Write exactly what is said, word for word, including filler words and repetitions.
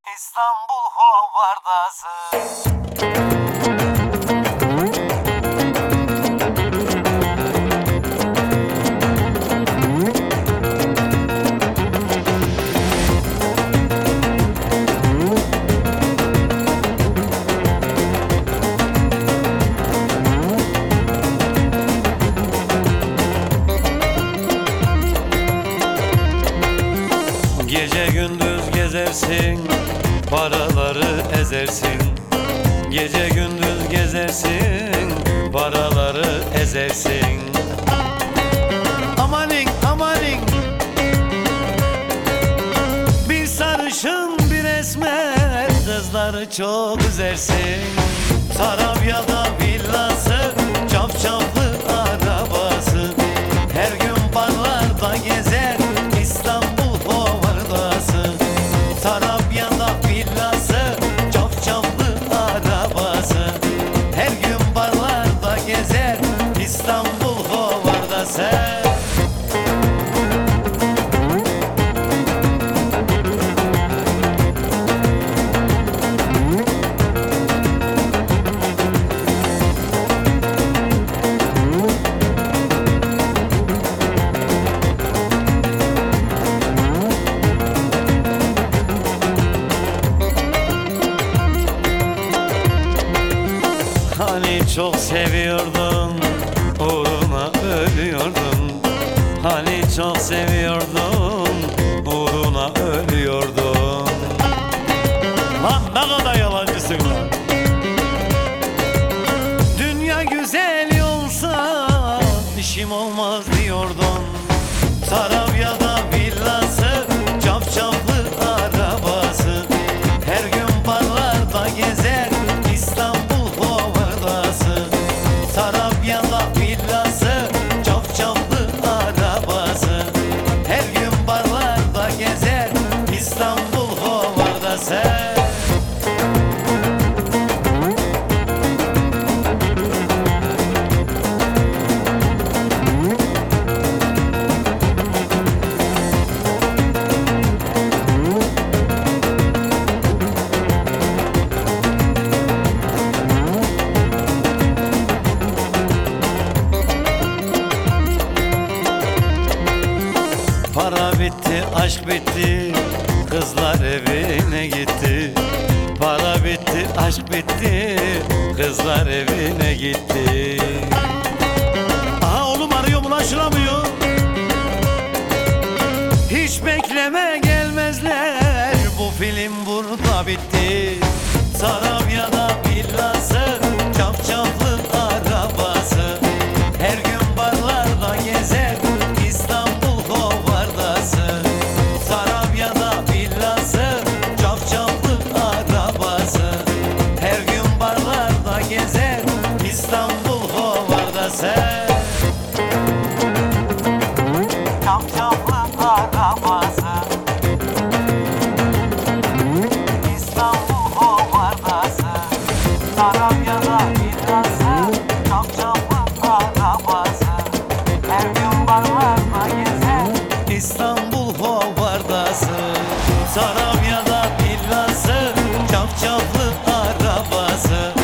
İstanbul Hovardası. Gece gündüz gezersin, paraları ezersin. Gece gündüz gezersin, paraları ezersin. Amanin amanin, bir sarışın bir esmer, kızları çok üzersin. Tarabya'da villası, çapçaplı arabası, her gün barlarda gezer İstanbul Hovardası. Tarabya'da villası, çapçaplı arabası, her gün barlarda gezer İstanbul Hovardası. Hani çok seviyordun, uğruna ölüyordun. Hani çok seviyordun, uğruna ölüyordun. Lan ne kadar yalancısın lan. Dünya güzel olsa işim olmaz diyordun. Tarabya'da villası, çapçaplı arabası, her gün barlarda gezer İstanbul Hovardası. Tarabya'da villası, çapçaplı arabası, her gün barlarda gezer İstanbul Hovardası. Para bitti, aşk bitti, kızlar evine gitti. Para bitti, aşk bitti, kızlar evine gitti. Aha oğlum arıyor, ulaşılamıyor. Hiç bekleme gelmezler, bu film burada bitti. Tarabya'da villası, çapçaplı arabası, her gün barlarda gezer İstanbul Hovardası. Tarabya'da villası, çapçaplı arabası, her gün barlarda gezer İstanbul Hovardası. Çapçaplı arabası, İstanbul Hovardası. Tarabya'da villası, çapçaplı arabası, her gün barlarda gezer İstanbul Hovardası. Tarabya'da villası, çapçaplı arabası,